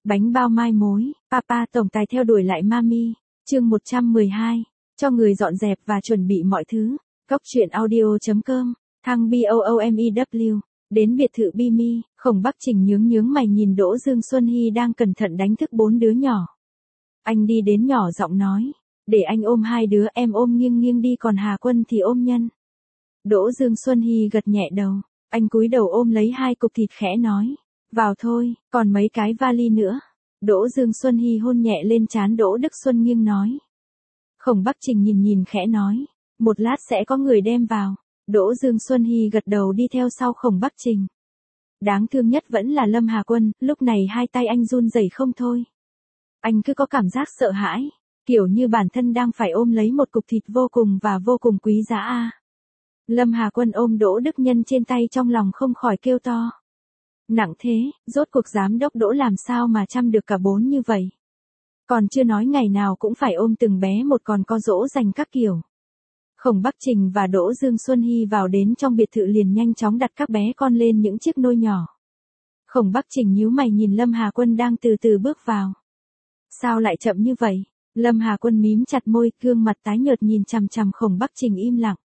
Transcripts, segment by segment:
Bánh bao mai mối, Papa tổng tài theo đuổi lại Mami, chương 112, cho người dọn dẹp và chuẩn bị mọi thứ. Góc truyện audio.com, thăng BOOMEW, đến biệt thự Bimi, Khổng Bắc Trình nhướng mày nhìn Đỗ Dương Xuân Hy đang cẩn thận đánh thức 4 đứa nhỏ. Anh đi đến nhỏ giọng nói, để anh ôm 2 đứa, em ôm nghiêng đi, còn Hà Quân thì ôm Nhân. Đỗ Dương Xuân Hy gật nhẹ đầu, anh cúi đầu ôm lấy 2 cục thịt khẽ nói, vào thôi, còn mấy cái vali nữa. Đỗ Dương Xuân Hy hôn nhẹ lên trán Đỗ Đức Xuân Nghiêng nói. Khổng Bắc Trình nhìn khẽ nói, một lát sẽ có người đem vào. Đỗ Dương Xuân Hy gật đầu đi theo sau Khổng Bắc Trình. Đáng thương nhất vẫn là Lâm Hà Quân, lúc này 2 tay anh run rẩy không thôi. Anh cứ có cảm giác sợ hãi, kiểu như bản thân đang phải ôm lấy một cục thịt vô cùng quý giá a. Lâm Hà Quân ôm Đỗ Đức Nhân trên tay, trong lòng không khỏi kêu to. Nặng thế, rốt cuộc giám đốc Đỗ làm sao mà chăm được cả 4 như vậy. Còn chưa nói ngày nào cũng phải ôm từng bé một, còn có dỗ dành các kiểu. Khổng Bắc Trình và Đỗ Dương Xuân Hy vào đến trong biệt thự liền nhanh chóng đặt các bé con lên những chiếc nôi nhỏ. Khổng Bắc Trình nhíu mày nhìn Lâm Hà Quân đang từ từ bước vào. Sao lại chậm như vậy? Lâm Hà Quân mím chặt môi, gương mặt tái nhợt nhìn chằm chằm Khổng Bắc Trình im lặng.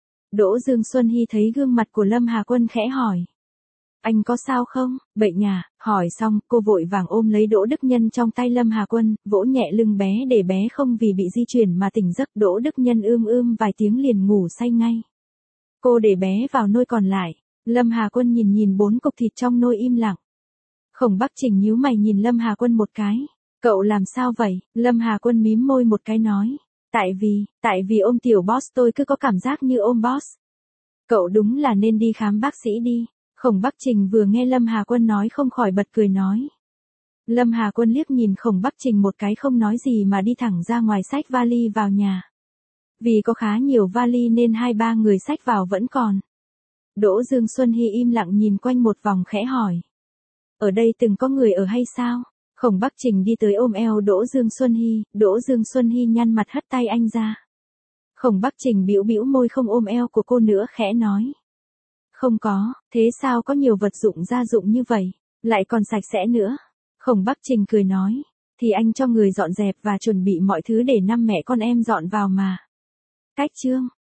Đỗ Dương Xuân Hy thấy gương mặt của Lâm Hà Quân khẽ hỏi. Anh có sao không, bệnh à? Hỏi xong, cô vội vàng ôm lấy Đỗ Đức Nhân trong tay Lâm Hà Quân, vỗ nhẹ lưng bé để bé không vì bị di chuyển mà tỉnh giấc. Đỗ Đức Nhân vài tiếng liền ngủ say ngay. Cô để bé vào nôi còn lại. Lâm Hà Quân nhìn 4 cục thịt trong nôi im lặng. Khổng Bắc Trình nhíu mày nhìn Lâm Hà Quân một cái. Cậu làm sao vậy? Lâm Hà Quân mím môi một cái nói. Tại vì ôm tiểu boss tôi cứ có cảm giác như ôm boss. Cậu đúng là nên đi khám bác sĩ đi. Khổng Bắc Trình vừa nghe Lâm Hà Quân nói không khỏi bật cười nói. Lâm Hà Quân liếc nhìn Khổng Bắc Trình một cái không nói gì mà đi thẳng ra ngoài xách vali vào nhà. Vì có khá nhiều vali nên 2-3 người xách vào vẫn còn. Đỗ Dương Xuân Hy im lặng nhìn quanh một vòng khẽ hỏi. Ở đây từng có người ở hay sao? Khổng Bắc Trình đi tới ôm eo Đỗ Dương Xuân Hy, Đỗ Dương Xuân Hy nhăn mặt hất tay anh ra. Khổng Bắc Trình bĩu môi không ôm eo của cô nữa khẽ nói. Không có, thế sao có nhiều vật dụng gia dụng như vậy, lại còn sạch sẽ nữa. Khổng Bắc Trình cười nói, thì anh cho người dọn dẹp và chuẩn bị mọi thứ để 5 mẹ con em dọn vào mà. Cách chương